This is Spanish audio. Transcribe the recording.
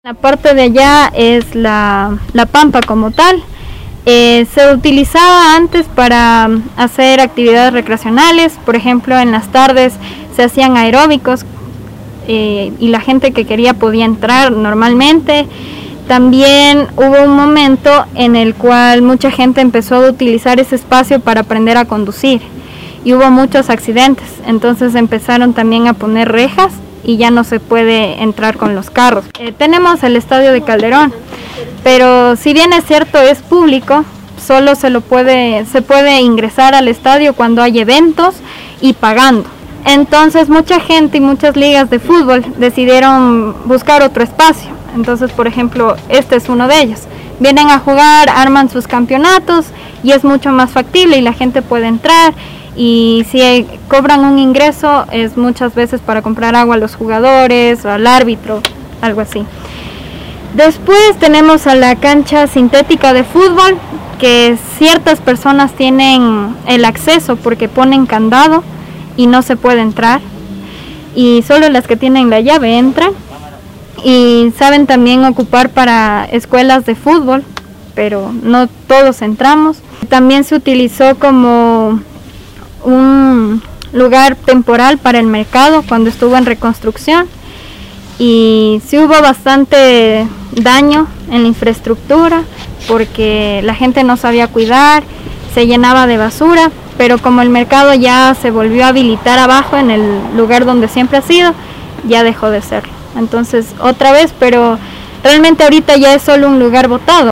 La parte de allá es la pampa como tal. Se utilizaba antes para hacer actividades recreacionales, por ejemplo en las tardes se hacían aeróbicos y la gente que quería podía entrar normalmente. También hubo un momento en el cual mucha gente empezó a utilizar ese espacio para aprender a conducir y hubo muchos accidentes, entonces empezaron también a poner rejas y ya no se puede entrar con los carros. Tenemos el estadio de Calderón, pero si bien es cierto es público, solo se puede ingresar al estadio cuando hay eventos y pagando. Entonces mucha gente y muchas ligas de fútbol decidieron buscar otro espacio. Entonces, por ejemplo, este es uno de ellos. Vienen a jugar, arman sus campeonatos y es mucho más factible y la gente puede entrar. Y si cobran un ingreso es muchas veces para comprar agua a los jugadores o al árbitro, algo así. Después tenemos a la cancha sintética de fútbol, que ciertas personas tienen el acceso porque ponen candado y no se puede entrar, y solo las que tienen la llave entran. Y saben también ocupar para escuelas de fútbol, pero no todos entramos. También se utilizó como un lugar temporal para el mercado cuando estuvo en reconstrucción, y sí hubo bastante daño en la infraestructura porque la gente no sabía cuidar, se llenaba de basura, pero como el mercado ya se volvió a habilitar abajo en el lugar donde siempre ha sido, ya dejó de serlo. Entonces otra vez, pero realmente ahorita ya es solo un lugar botado.